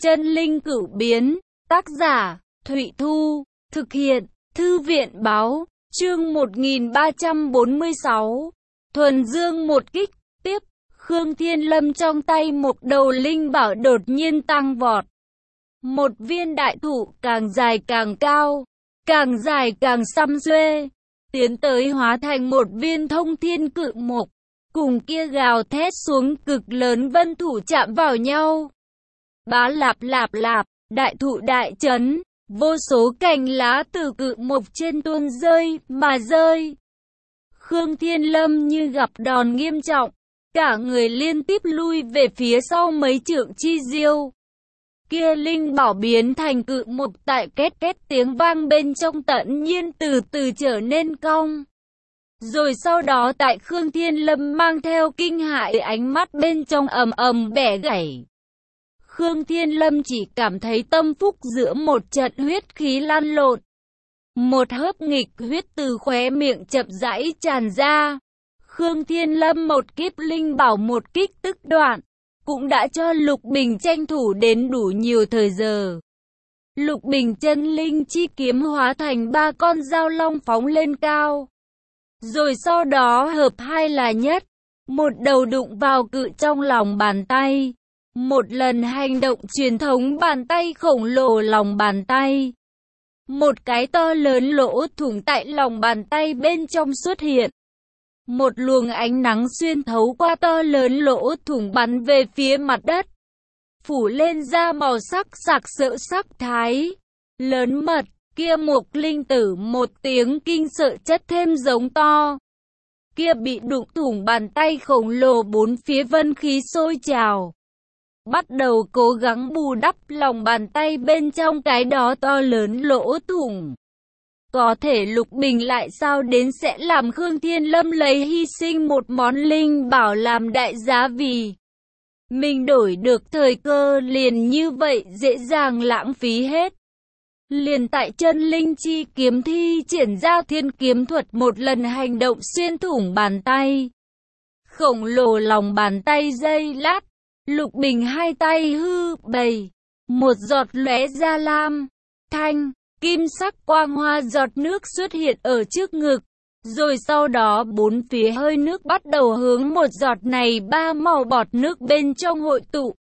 Chân linh cửu biến, tác giả, Thụy Thu, thực hiện, Thư viện báo, chương 1346, Thuần Dương một kích, tiếp, Khương Thiên Lâm trong tay một đầu linh bảo đột nhiên tăng vọt. Một viên đại thụ càng dài càng cao, càng dài càng xăm xuê, tiến tới hóa thành một viên thông thiên cự mục, cùng kia gào thét xuống cực lớn vân thủ chạm vào nhau. Bá lạp lạp lạp, đại thụ đại chấn, vô số cành lá từ cự mục trên tuôn rơi mà rơi. Khương Thiên Lâm như gặp đòn nghiêm trọng, cả người liên tiếp lui về phía sau mấy trượng chi diêu. Kia linh bảo biến thành cự mục tại két két tiếng vang bên trong tận nhiên từ từ trở nên cong. Rồi sau đó tại Khương Thiên Lâm mang theo kinh hại ánh mắt bên trong ầm ầm bẻ gãy. Khương Thiên Lâm chỉ cảm thấy tâm phúc giữa một trận huyết khí lan lộn. Một hớp nghịch huyết từ khóe miệng chậm rãi tràn ra. Khương Thiên Lâm một kiếp linh bảo một kích tức đoạn, cũng đã cho Lục Bình tranh thủ đến đủ nhiều thời giờ. Lục Bình chân linh chi kiếm hóa thành 3 con dao long phóng lên cao. Rồi sau đó hợp hai là nhất, một đầu đụng vào cự trong lòng bàn tay. Một lần hành động truyền thống bàn tay khổng lồ lòng bàn tay. Một cái to lớn lỗ thủng tại lòng bàn tay bên trong xuất hiện. Một luồng ánh nắng xuyên thấu qua to lớn lỗ thủng bắn về phía mặt đất. Phủ lên da màu sắc sặc sỡ sắc thái. Lớn mật, kia Mục Linh Tử một tiếng kinh sợ chất thêm giống to. Kia bị đụng thủng bàn tay khổng lồ bốn phía vân khí sôi trào. Bắt đầu cố gắng bù đắp lòng bàn tay bên trong cái đó to lớn lỗ thủng. Có thể Lục Bình lại sao đến sẽ làm Khương Thiên Lâm lấy hy sinh một món linh bảo làm đại giá vì mình đổi được thời cơ liền như vậy dễ dàng lãng phí hết. Liền tại chân linh chi kiếm thi triển ra thiên kiếm thuật một lần hành động xuyên thủng bàn tay. Khổng lồ lòng bàn tay giây lát. Lục Bình hai tay hư bày, một giọt lóe ra lam, thanh, kim sắc quang hoa giọt nước xuất hiện ở trước ngực. Rồi sau đó bốn phía hơi nước bắt đầu hướng một giọt này 3 màu bọt nước bên trong hội tụ.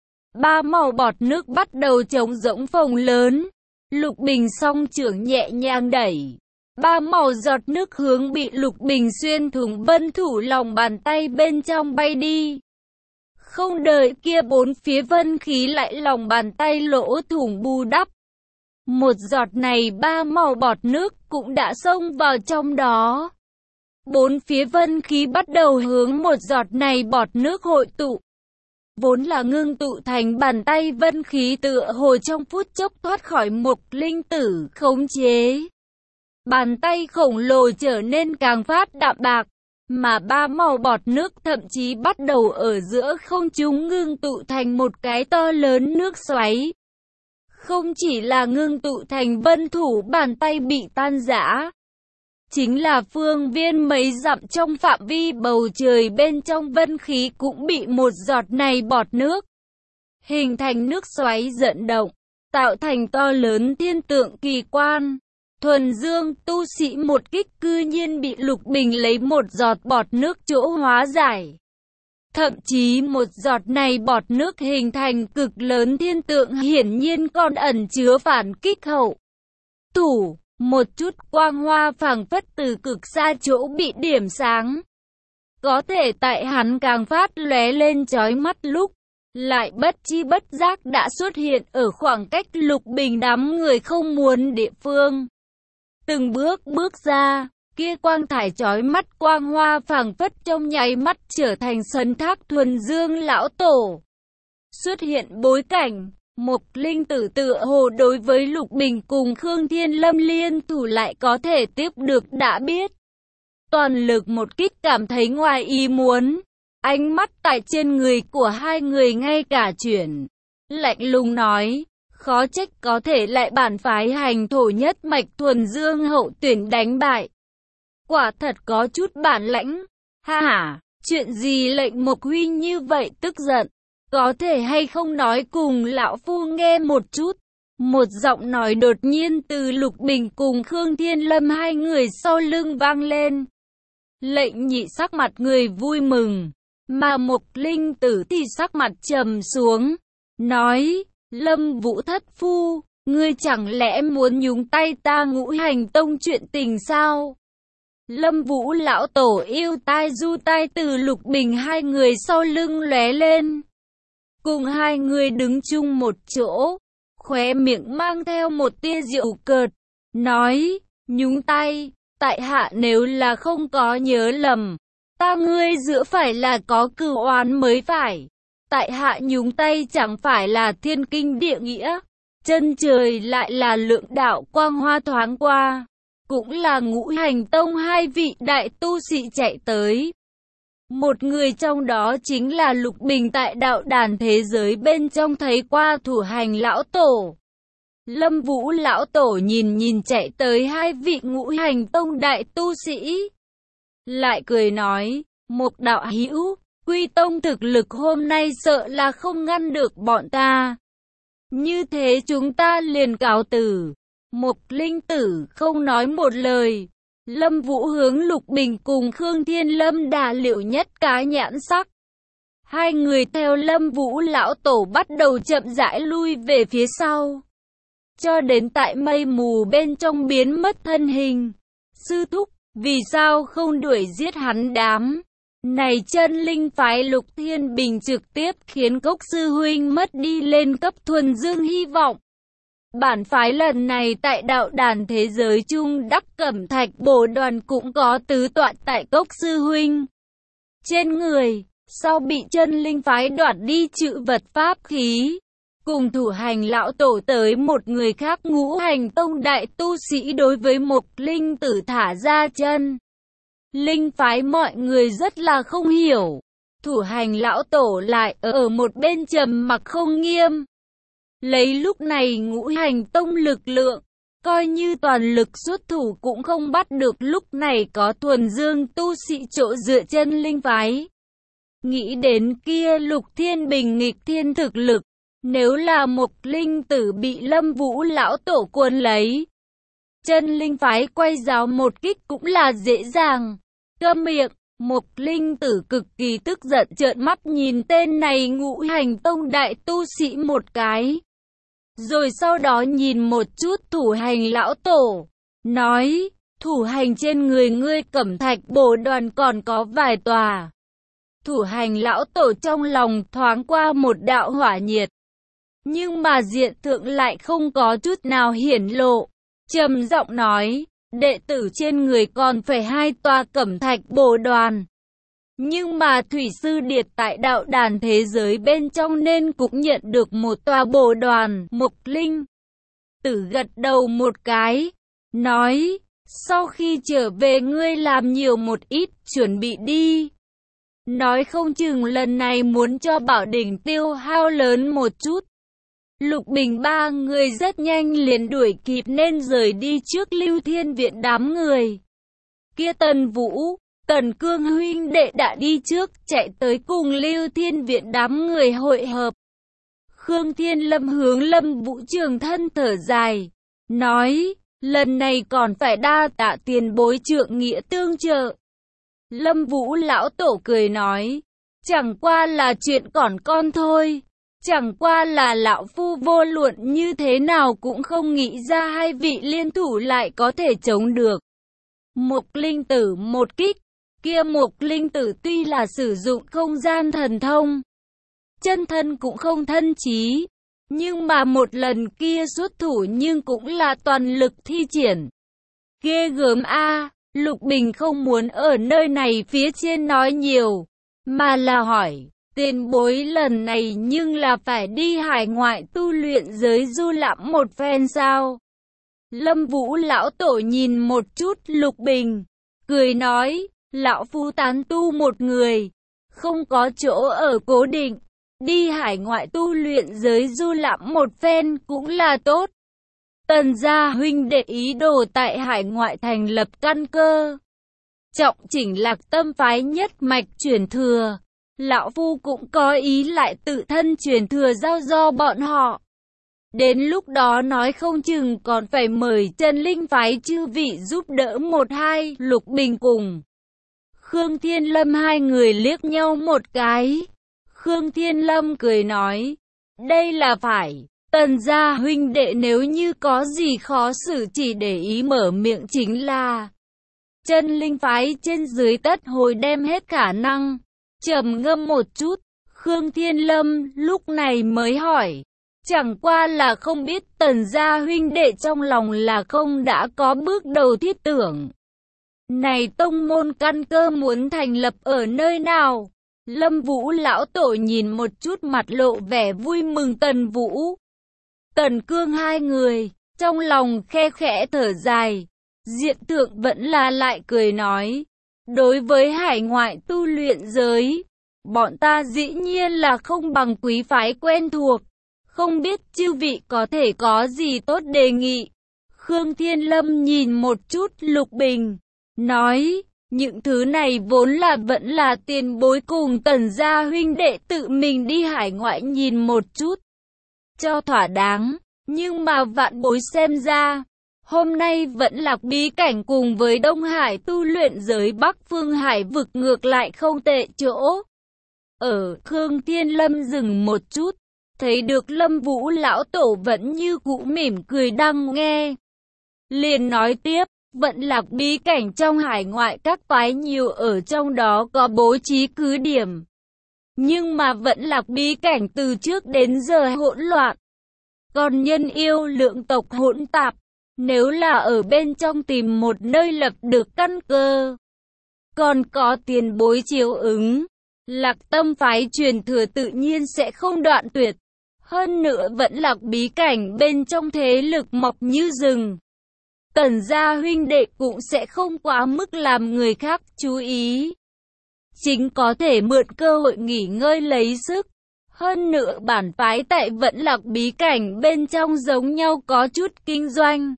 3 màu bọt nước bắt đầu trống rỗng phồng lớn. Lục Bình song trưởng nhẹ nhàng đẩy. 3 màu giọt nước hướng bị Lục Bình xuyên thủng vân thủ lòng bàn tay bên trong bay đi. Không đợi kia bốn phía vân khí lại lòng bàn tay lỗ thủng bù đắp. Một giọt này 3 màu bọt nước cũng đã xông vào trong đó. Bốn phía vân khí bắt đầu hướng một giọt này bọt nước hội tụ. Vốn là ngưng tụ thành bàn tay vân khí tựa hồ trong phút chốc thoát khỏi Mục Linh Tử khống chế. Bàn tay khổng lồ trở nên càng phát đạm bạc. Mà 3 màu bọt nước thậm chí bắt đầu ở giữa không trung ngưng tụ thành một cái to lớn nước xoáy. Không chỉ là ngưng tụ thành vân thủ bàn tay bị tan rã, chính là phương viên mấy dặm trong phạm vi bầu trời bên trong vân khí cũng bị một giọt này bọt nước hình thành nước xoáy dẫn động, tạo thành to lớn thiên tượng kỳ quan. Thuần Dương tu sĩ một kích cư nhiên bị Lục Bình lấy một giọt bọt nước chỗ hóa giải. Thậm chí một giọt này bọt nước hình thành cực lớn thiên tượng hiển nhiên còn ẩn chứa phản kích hậu thủ. Một chút quang hoa phảng phất từ cực xa chỗ bị điểm sáng. Có thể tại hắn càng phát lóe lên chói mắt lúc, lại bất chi bất giác đã xuất hiện ở khoảng cách Lục Bình đám người không muốn địa phương. Từng bước bước ra, kia quang thải chói mắt quang hoa phảng phất trong nháy mắt trở thành sân thác Thuần Dương lão tổ. Xuất hiện bối cảnh, Mục Linh Tử tựa hồ đối với Lục Bình cùng Khương Thiên Lâm liên thủ lại có thể tiếp được đã biết. Toàn lực một kích cảm thấy ngoài ý muốn, ánh mắt tại trên người của hai người ngay cả chuyển. Lạnh lùng nói. Khó trách có thể lại bản phái hành thổ nhất mạch Thuần Dương hậu tuyển đánh bại. Quả thật có chút bản lãnh. Ha ha, chuyện gì lệnh Mục huynh như vậy tức giận. có thể hay không nói cùng lão phu nghe một chút. Một giọng nói đột nhiên từ Lục Bình cùng Khương Thiên Lâm hai người sau lưng vang lên. Lệnh Nhị sắc mặt người vui mừng, mà Mộc Linh Tử thì sắc mặt trầm xuống, nói, Lâm Vũ thất phu, ngươi chẳng lẽ muốn nhúng tay ta Ngũ Hành Tông chuyện tình sao? Lâm Vũ lão tổ yêu tai du tai từ Lục Bình hai người sau lưng lóe lên. Cùng hai người đứng chung một chỗ, khóe miệng mang theo một tia giễu cợt, nói, nhúng tay, tại hạ nếu là không có nhớ lầm, ta ngươi giữa phải là có cửu oán mới phải. Tại hạ nhúng tay chẳng phải là thiên kinh địa nghĩa, chân trời lại là lượng đạo quang hoa thoáng qua, cũng là Ngũ Hành Tông hai vị đại tu sĩ chạy tới. Một người trong đó chính là Lục Bình tại đạo đàn thế giới bên trong thấy qua Thủ Hành lão tổ. Lâm Vũ lão tổ nhìn chạy tới hai vị Ngũ Hành Tông đại tu sĩ, lại cười nói, Mộc đạo hữu, Quy Tông thực lực hôm nay sợ là không ngăn được bọn ta. Như thế chúng ta liền cáo từ. Mộc Linh Tử không nói một lời. Lâm Vũ hướng Lục Bình cùng Khương Thiên Lâm đà liệu nhất cái nhãn sắc. Hai người theo Lâm Vũ lão tổ bắt đầu chậm rãi lui về phía sau, cho đến tại mây mù bên trong biến mất thân hình. Sư thúc, vì sao không đuổi giết hắn đám này? Chân linh phái Lục Thiên Bình trực tiếp khiến Cốc sư huynh mất đi lên cấp thuần dương hy vọng. Bản phái lần này tại đạo đàn thế giới chung đắc cẩm thạch bổ đoàn cũng có tứ tọa tại Cốc sư huynh trên người, sau bị chân linh phái đoạt đi chữ vật pháp khí. Cùng Thủ Hành lão tổ tới một người khác Ngũ Hành Tông đại tu sĩ đối với Mộc Linh Tử thả ra chân linh phái mọi người rất là không hiểu. Thủ Hành lão tổ lại ở một bên trầm mặc không nghiêm. Lấy lúc này Ngũ Hành Tông lực lượng, coi như toàn lực xuất thủ cũng không bắt được, lúc này có thuần dương tu sĩ chỗ dựa chân linh phái. Nghĩ đến kia Lục Thiên Bình nghịch thiên thực lực, nếu là Mộc Linh Tử bị Lâm Vũ lão tổ cuốn lấy, chân linh phái quay giáo một kích cũng là dễ dàng. Câm miệng. Mộc Linh Tử cực kỳ tức giận trợn mắt nhìn tên này Ngũ Hành Tông đại tu sĩ một cái, rồi sau đó nhìn một chút Thủ Hành lão tổ, nói, Thủ Hành trên người ngươi cẩm thạch bổ đoàn còn có vài tòa. Thủ Hành lão tổ trong lòng thoáng qua một đạo hỏa nhiệt, nhưng mà diện tượng lại không có chút nào hiển lộ, trầm giọng nói, đệ tử trên người còn phải 2 tòa cẩm thạch bổ đoàn. Nhưng mà Thủy Sư Điệt tại đạo đàn thế giới bên trong nên cũng nhận được 1 tòa bổ đoàn. Mộc Linh Tử gật đầu một cái, nói, sau khi trở về ngươi làm nhiều một ít, chuẩn bị đi. Nói không chừng lần này muốn cho Bảo Đỉnh tiêu hao lớn một chút. Lục Bình ba người rất nhanh liền đuổi kịp nên rời đi trước Lưu Thiên Viện đám người. Kia Tần Vũ, Tần Cương huynh đệ đã đi trước, chạy tới cùng Lưu Thiên Viện đám người hội hợp. Khương Thiên Lâm hướng Lâm Vũ trường thân thở dài, nói, lần này còn phải đa tạ tiền bối trượng nghĩa tương trợ. Lâm Vũ lão tổ cười nói, chẳng qua là chuyện còn con thôi. Chẳng qua là lão phu vô luận như thế nào cũng không nghĩ ra hai vị liên thủ lại có thể chống được Mộc Linh Tử một kích. Kia Mộc Linh Tử tuy là sử dụng không gian thần thông, chân thân cũng không thân trí, nhưng mà một lần kia xuất thủ nhưng cũng là toàn lực thi triển. Ghê gớm a. Lục Bình không muốn ở nơi này phía trên nói nhiều, mà là hỏi, tiền bối lần này nhưng là phải đi hải ngoại tu luyện giới du lãm một phen sao? Lâm Vũ lão tổ nhìn một chút Lục Bình, cười nói, lão phu tán tu một người, không có chỗ ở cố định, đi hải ngoại tu luyện giới du lãm một phen cũng là tốt. Tần gia huynh đệ ý đồ tại hải ngoại thành lập căn cơ, trọng chỉnh Lạc Tâm phái nhất mạch truyền thừa. lão phu cũng có ý lại tự thân truyền thừa giao do bọn họ. Đến lúc đó nói không chừng còn phải mời chân linh phái chư vị giúp đỡ một hai. Lục Bình cùng Khương Thiên Lâm hai người liếc nhau một cái. Khương Thiên Lâm cười nói, đây là phải. Tần gia huynh đệ nếu như có gì khó xử chỉ để ý mở miệng chính là. Chân linh phái trên dưới tất hồi đem hết khả năng. Trầm ngâm một chút, Khương Thiên Lâm lúc này mới hỏi. Chẳng qua là không biết Tần gia huynh đệ trong lòng là không đã có bước đầu thiết tưởng. Này tông môn căn cơ muốn thành lập ở nơi nào? Lâm Vũ lão tổ nhìn một chút mặt lộ vẻ vui mừng Tần Vũ, Tần Cương hai người, trong lòng khe khẽ thở dài. Diện Thượng vẫn là lại cười nói, đối với hải ngoại tu luyện giới, bọn ta dĩ nhiên là không bằng quý phái quen thuộc, không biết chư vị có thể có gì tốt đề nghị. Khương Thiên Lâm nhìn một chút Lục Bình, nói, những thứ này vốn là vẫn là tiền bối cùng Tần gia huynh đệ tự mình đi hải ngoại nhìn một chút cho thỏa đáng, nhưng mà vạn bối xem ra, hôm nay vẫn Lạc bí cảnh cùng với Đông Hải tu luyện giới Bắc Phương Hải vực ngược lại không tệ chỗ. Khương Thiên Lâm dừng một chút, thấy được Lâm Vũ lão tổ vẫn như cũ mỉm cười đang nghe. Liền nói tiếp, vận Lạc bí cảnh trong hải ngoại các phái nhiều ở trong đó có bố trí cứ điểm. Nhưng mà vận Lạc bí cảnh từ trước đến giờ hỗn loạn. Còn nhân yêu lượng tộc hỗn tạp, nếu là ở bên trong tìm một nơi lập được căn cơ, còn có tiền bối chiếu ứng, Lạc Tâm phái truyền thừa tự nhiên sẽ không đoạn tuyệt. Hơn nữa vẫn Lạc bí cảnh bên trong thế lực mọc như rừng. Tần gia huynh đệ cũng sẽ không quá mức làm người khác chú ý. Chính có thể mượn cơ hội nghỉ ngơi lấy sức. Hơn nữa bản phái tại vẫn Lạc bí cảnh bên trong giống nhau có chút kinh doanh.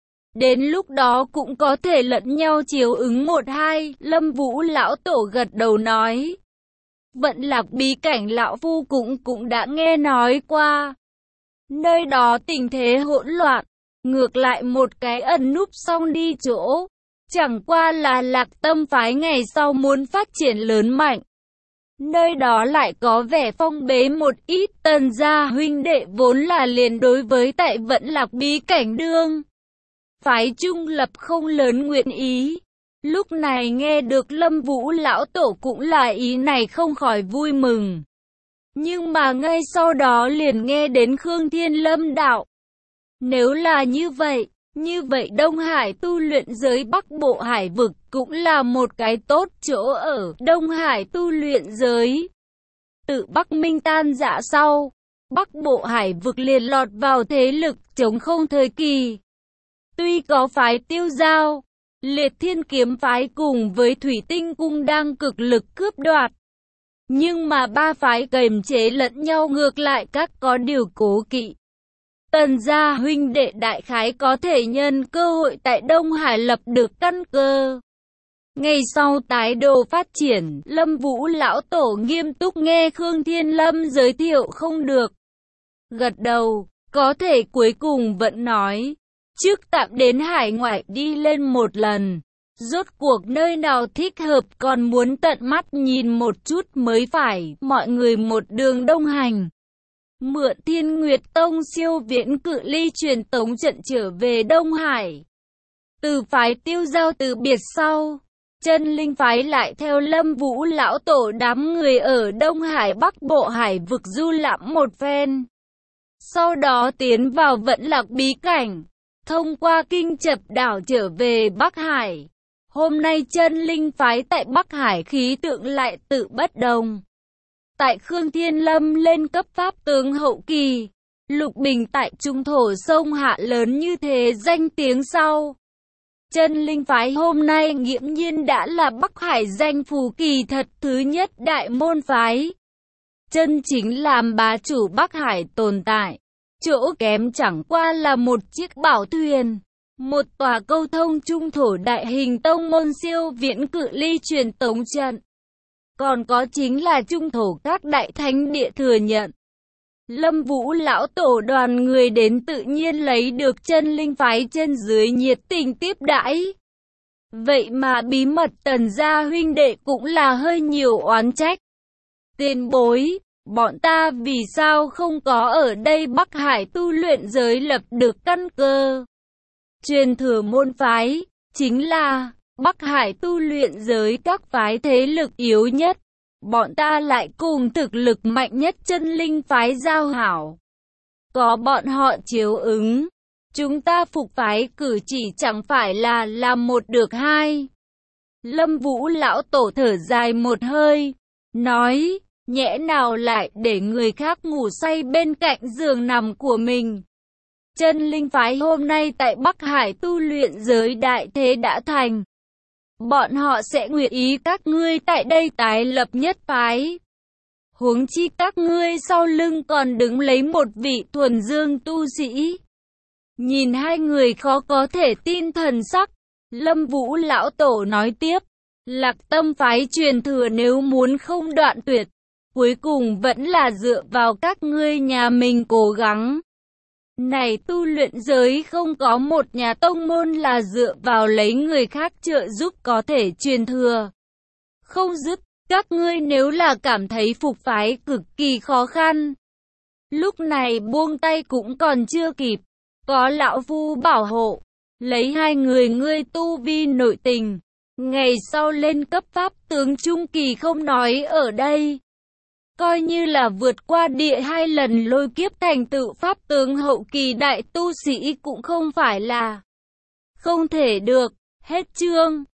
Đến lúc đó cũng có thể lẫn nhau chiếu ứng một hai. Lâm Vũ lão tổ gật đầu nói. Vận Lạc bí cảnh lão phu cũng đã nghe nói qua. Nơi đó tình thế hỗn loạn, ngược lại một cái ẩn núp xong đi chỗ. Chẳng qua là Lạc Tâm phái ngày sau muốn phát triển lớn mạnh. Nơi đó lại có vẻ phong bế một ít. Tần gia huynh đệ vốn là liền đối với tại vẫn Lạc bí cảnh đương phái trung lập không lớn nguyện ý. Lúc này nghe được Lâm Vũ lão tổ cũng là ý này không khỏi vui mừng. Nhưng mà ngay sau đó liền nghe đến Khương Thiên Lâm đạo. Nếu là như vậy Đông Hải tu luyện giới Bắc Bộ Hải vực cũng là một cái tốt chỗ ở. Đông Hải tu luyện giới tự Bắc Minh tan rã sau, Bắc Bộ Hải vực liền lọt vào thế lực chống không thời kỳ. Tuy có phái Tiêu Giao, Liệt Thiên Kiếm phái cùng với Thủy Tinh cung đang cực lực cướp đoạt, nhưng mà ba phái kềm chế lẫn nhau ngược lại các có điều cố kỵ. Tần gia huynh đệ đại khái có thể nhân cơ hội tại Đông Hải lập được căn cơ. Ngày sau tái đồ phát triển, Lâm Vũ lão tổ nghiêm túc nghe Khương Thiên Lâm giới thiệu không được. Gật đầu, có thể cuối cùng vẫn nói, trước tạm đến hải ngoại đi lên một lần. Rốt cuộc nơi nào thích hợp còn muốn tận mắt nhìn một chút mới phải. Mọi người một đường đông hành. Mượn Thiên Nguyệt Tông siêu viễn cự ly truyền tống trận trở về Đông Hải. Từ phái Tiêu Giao từ biệt sau, chân linh phái lại theo Lâm Vũ lão tổ đám người ở Đông Hải Bắc Bộ Hải vực du lãm một phen. Sau đó tiến vào vận Lạc bí cảnh, thông qua Kinh Chập đảo trở về Bắc Hải. Hôm nay chân linh phái tại Bắc Hải khí tượng lại tự bất đồng. Tại Khương Thiên Lâm lên cấp pháp tướng hậu kỳ, Lục Bình tại trung thổ sông hạ lớn như thế danh tiếng sau. Chân linh phái hôm nay nghiễm nhiên đã là Bắc Hải danh phù kỳ thật thứ nhất đại môn phái. Chân chính làm bá chủ Bắc Hải tồn tại. Chỗ kém chẳng qua là một chiếc bảo thuyền, một tòa câu thông trung thổ đại hình tông môn siêu viễn cự ly truyền tống trận. còn có chính là trung thổ các đại thánh địa thừa nhận. Lâm Vũ lão tổ đoàn người đến tự nhiên lấy được chân linh phái trên dưới nhiệt tình tiếp đãi. Vậy mà bí mật Tần gia huynh đệ cũng là hơi nhiều oán trách. Tiền bối, bọn ta vì sao không có ở đây Bắc Hải tu luyện giới lập được căn cơ? Truyền thừa môn phái, chính là Bắc Hải tu luyện giới các phái thế lực yếu nhất. Bọn ta lại cùng thực lực mạnh nhất chân linh phái giao hảo. Có bọn họ chiếu ứng, chúng ta phục phái cử chỉ chẳng phải là làm một được hai. Lâm Vũ lão tổ thở dài một hơi, nói, nhẽ nào lại để người khác ngủ say bên cạnh giường nằm của mình. Chân linh phái hôm nay tại Bắc Hải tu luyện giới đại thế đã thành. Bọn họ sẽ nguyện ý các ngươi tại đây tái lập nhất phái. Huống chi các ngươi sau lưng còn đứng lấy một vị thuần dương tu sĩ. Nhìn hai người khó có thể tin thần sắc, Lâm Vũ lão tổ nói tiếp, Lạc Tâm phái truyền thừa nếu muốn không đoạn tuyệt, cuối cùng vẫn là dựa vào các ngươi nhà mình cố gắng. Này tu luyện giới không có một nhà tông môn là dựa vào lấy người khác trợ giúp có thể truyền thừa. Không dứt, các ngươi nếu là cảm thấy phục phái cực kỳ khó khăn, lúc này buông tay cũng còn chưa kịp, có lão phu bảo hộ, lấy hai người ngươi tu vi nội tình, ngày sau lên cấp pháp tướng trung kỳ không nói ở đây. Coi như là vượt qua địa 2 lần lôi kiếp thành tựu pháp tướng hậu kỳ đại tu sĩ cũng không phải là không thể được. Hết chương.